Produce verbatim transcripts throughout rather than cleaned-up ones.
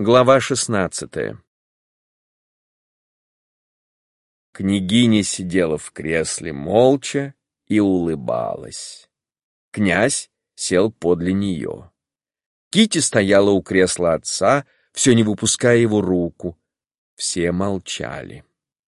Глава шестнадцатая. Княгиня сидела в кресле молча и улыбалась. Князь сел подле нее. Кити стояла у кресла отца, все не выпуская его руку. Все молчали.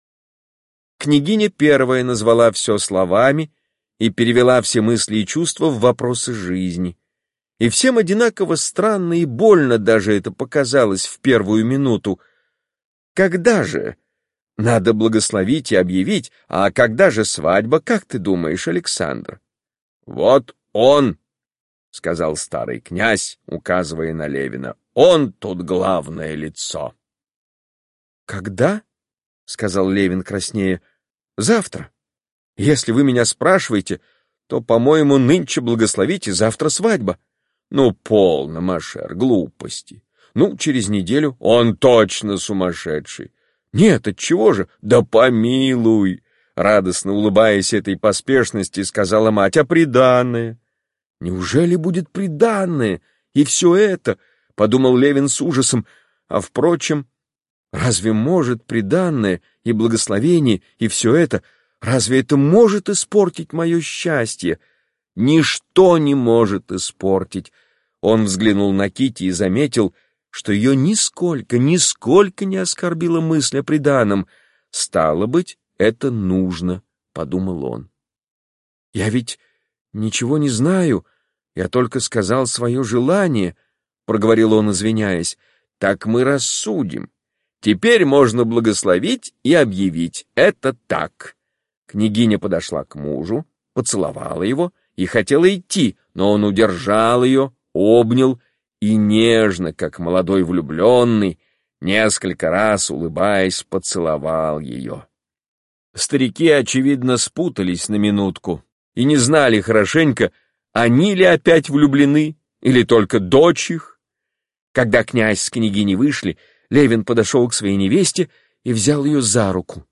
Княгиня первая назвала все словами и перевела все мысли и чувства в вопросы жизни. И всем одинаково странно и больно даже это показалось в первую минуту. Когда же? Надо благословить и объявить, а когда же свадьба, как ты думаешь, Александр? Вот он, сказал старый князь, указывая на Левина, он тут главное лицо. Когда? Сказал Левин краснея. Завтра. Если вы меня спрашиваете, то, по-моему, нынче благословить и завтра свадьба. Ну, полно, Машер, глупости. Ну, через неделю он точно сумасшедший. Нет, отчего же? Да помилуй! Радостно улыбаясь этой поспешности, сказала мать, а приданое? Неужели будет приданое? И все это, подумал Левин с ужасом, а впрочем, разве может приданое и благословение и все это, разве это может испортить мое счастье? Ничто не может испортить. Он взглянул на Кити и заметил, что ее нисколько, нисколько не оскорбила мысль о приданом. Стало быть, это нужно, подумал он. Я ведь ничего не знаю, я только сказал свое желание, проговорил он, извиняясь. Так мы рассудим. Теперь можно благословить и объявить. Это так. Княгиня подошла к мужу, поцеловала его и хотела идти, но он удержал ее, обнял и нежно, как молодой влюбленный, несколько раз, улыбаясь, поцеловал ее. Старики, очевидно, спутались на минутку и не знали хорошенько, они ли опять влюблены или только дочь их. Когда князь с княгиней вышли, Левин подошел к своей невесте и взял ее за руку.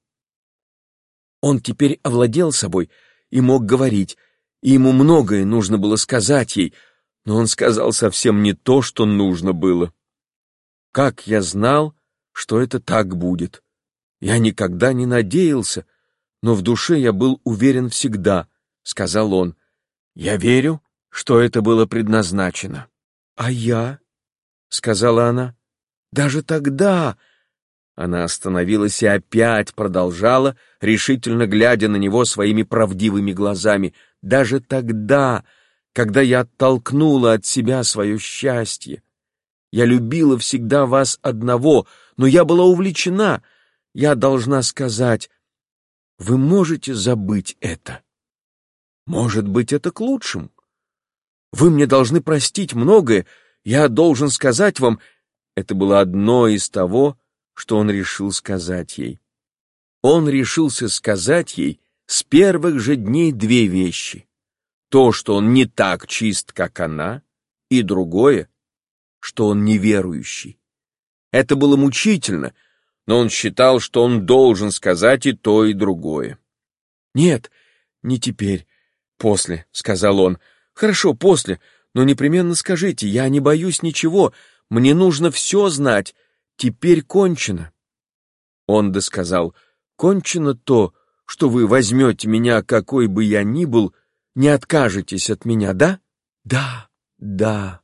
Он теперь овладел собой и мог говорить, и ему многое нужно было сказать ей, но он сказал совсем не то, что нужно было. Как я знал, что это так будет? Я никогда не надеялся, но в душе я был уверен всегда, сказал он. Я верю, что это было предназначено. А я, сказала она, даже тогда... Она остановилась и опять продолжала, решительно глядя на него своими правдивыми глазами. Даже тогда, когда я оттолкнула от себя свое счастье. Я любила всегда вас одного, но я была увлечена. Я должна сказать, вы можете забыть это. Может быть, это к лучшему. Вы мне должны простить многое. Я должен сказать вам, это было одно из того, что он решил сказать ей. Он решился сказать ей с первых же дней две вещи. То, что он не так чист, как она, и другое, что он неверующий. Это было мучительно, но он считал, что он должен сказать и то, и другое. «Нет, не теперь, после», — сказал он. «Хорошо, после, но непременно скажите, я не боюсь ничего, мне нужно все знать. Теперь кончено». Он досказал, кончено то, что вы возьмете меня, какой бы я ни был, не откажетесь от меня, да? Да, да.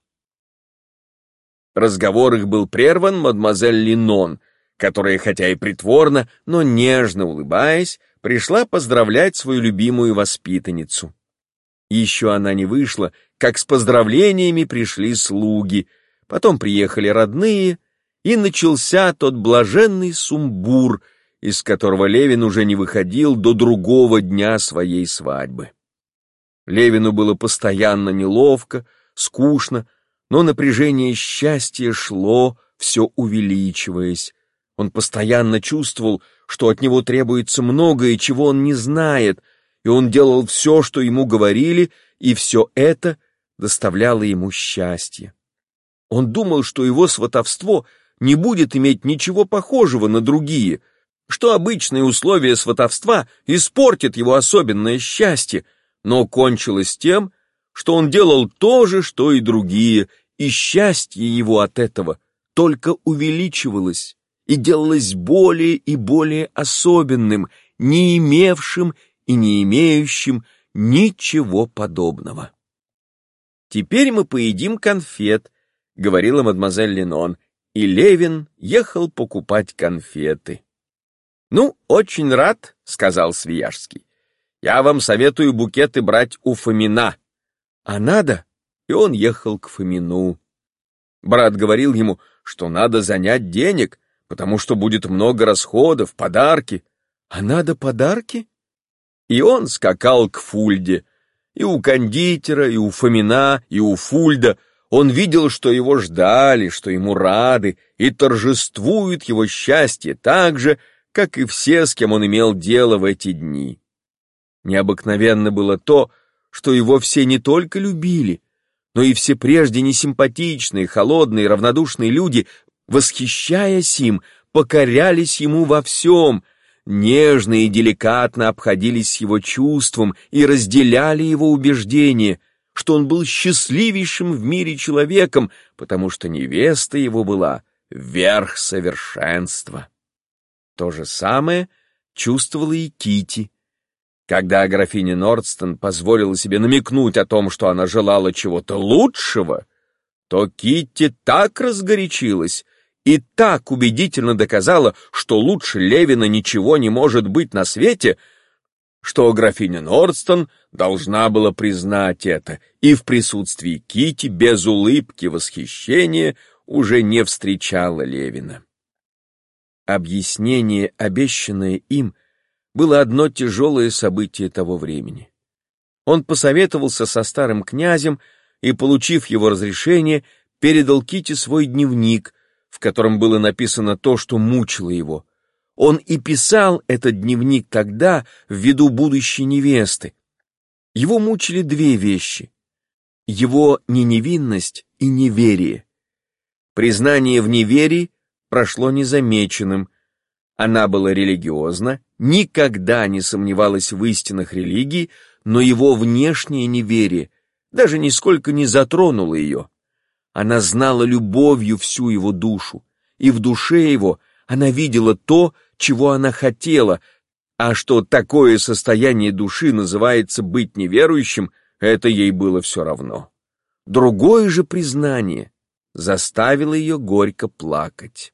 Разговор их был прерван мадемуазель Линон, которая, хотя и притворно, но нежно улыбаясь, пришла поздравлять свою любимую воспитанницу. Еще она не вышла, как с поздравлениями пришли слуги, потом приехали родные, и начался тот блаженный сумбур, из которого Левин уже не выходил до другого дня своей свадьбы. Левину было постоянно неловко, скучно, но напряжение счастья шло, все увеличиваясь. Он постоянно чувствовал, что от него требуется многое, чего он не знает, и он делал все, что ему говорили, и все это доставляло ему счастье. Он думал, что его сватовство не будет иметь ничего похожего на другие, что обычные условия сватовства испортят его особенное счастье, но кончилось тем, что он делал то же, что и другие, и счастье его от этого только увеличивалось и делалось более и более особенным, не имевшим и не имеющим ничего подобного. «Теперь мы поедим конфет», — говорила мадемуазель Линон, и Левин ехал покупать конфеты. «Ну, очень рад», — сказал Свияжский. «Я вам советую букеты брать у Фомина». «А надо?» И он ехал к Фомину. Брат говорил ему, что надо занять денег, потому что будет много расходов, подарки. «А надо подарки?» И он скакал к Фульде. И у кондитера, и у Фомина, и у Фульда. Он видел, что его ждали, что ему рады, и торжествует его счастье так же, как и все, с кем он имел дело в эти дни. Необыкновенно было то, что его все не только любили, но и все прежде несимпатичные, холодные, равнодушные люди, восхищаясь им, покорялись ему во всем, нежно и деликатно обходились с его чувством и разделяли его убеждение, что он был счастливейшим в мире человеком, потому что невеста его была верх совершенства. То же самое чувствовала и Кити. Когда графиня Нордстон позволила себе намекнуть о том, что она желала чего-то лучшего, то Китти так разгорячилась и так убедительно доказала, что лучше Левина ничего не может быть на свете, что графиня Нордстон должна была признать это, и в присутствии Китти без улыбки восхищения уже не встречала Левина. Объяснение, обещанное им, было одно тяжелое событие того времени. Он посоветовался со старым князем и, получив его разрешение, передал Китти свой дневник, в котором было написано то, что мучило его. Он и писал этот дневник тогда в виду будущей невесты. Его мучили две вещи — его неневинность и неверие. Признание в неверии прошло незамеченным. Она была религиозна, никогда не сомневалась в истинах религии, но его внешнее неверие даже нисколько не затронуло ее. Она знала любовью всю его душу, и в душе его она видела то, чего она хотела, а что такое состояние души называется быть неверующим, это ей было все равно. Другое же признание заставило ее горько плакать.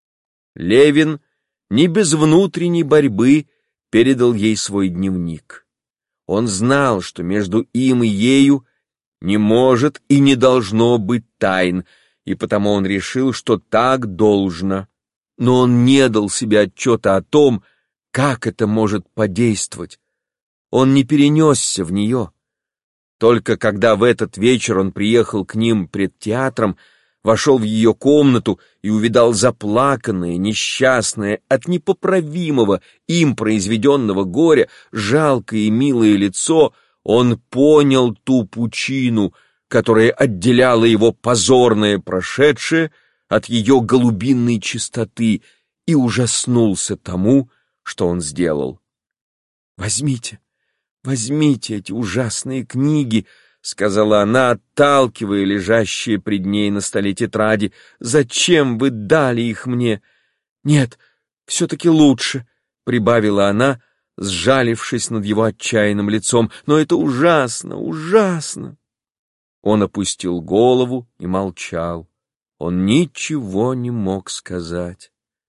Левин не без внутренней борьбы передал ей свой дневник. Он знал, что между им и ею не может и не должно быть тайн, и потому он решил, что так должно. Но он не дал себе отчета о том, как это может подействовать. Он не перенесся в нее. Только когда в этот вечер он приехал к ним пред театром, вошел в ее комнату и увидал заплаканное, несчастное, от непоправимого им произведенного горя, жалкое и милое лицо, он понял ту пучину, которая отделяла его позорное прошедшее от ее голубинной чистоты, и ужаснулся тому, что он сделал. «Возьмите, возьмите эти ужасные книги», — сказала она, отталкивая лежащие пред ней на столе тетради. «Зачем вы дали их мне?» «Нет, все-таки лучше», — прибавила она, сжалившись над его отчаянным лицом. «Но это ужасно, ужасно!» Он опустил голову и молчал. Он ничего не мог сказать.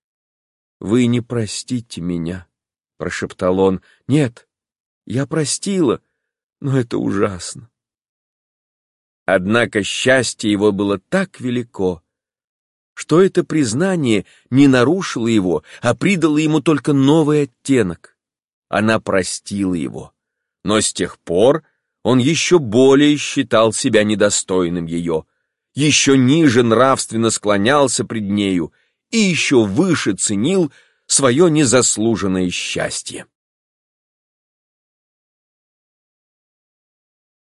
«Вы не простите меня», — прошептал он. «Нет, я простила, но это ужасно». Однако счастье его было так велико, что это признание не нарушило его, а придало ему только новый оттенок. Она простила его, но с тех пор он еще более считал себя недостойным ее, еще ниже нравственно склонялся пред нею и еще выше ценил свое незаслуженное счастье.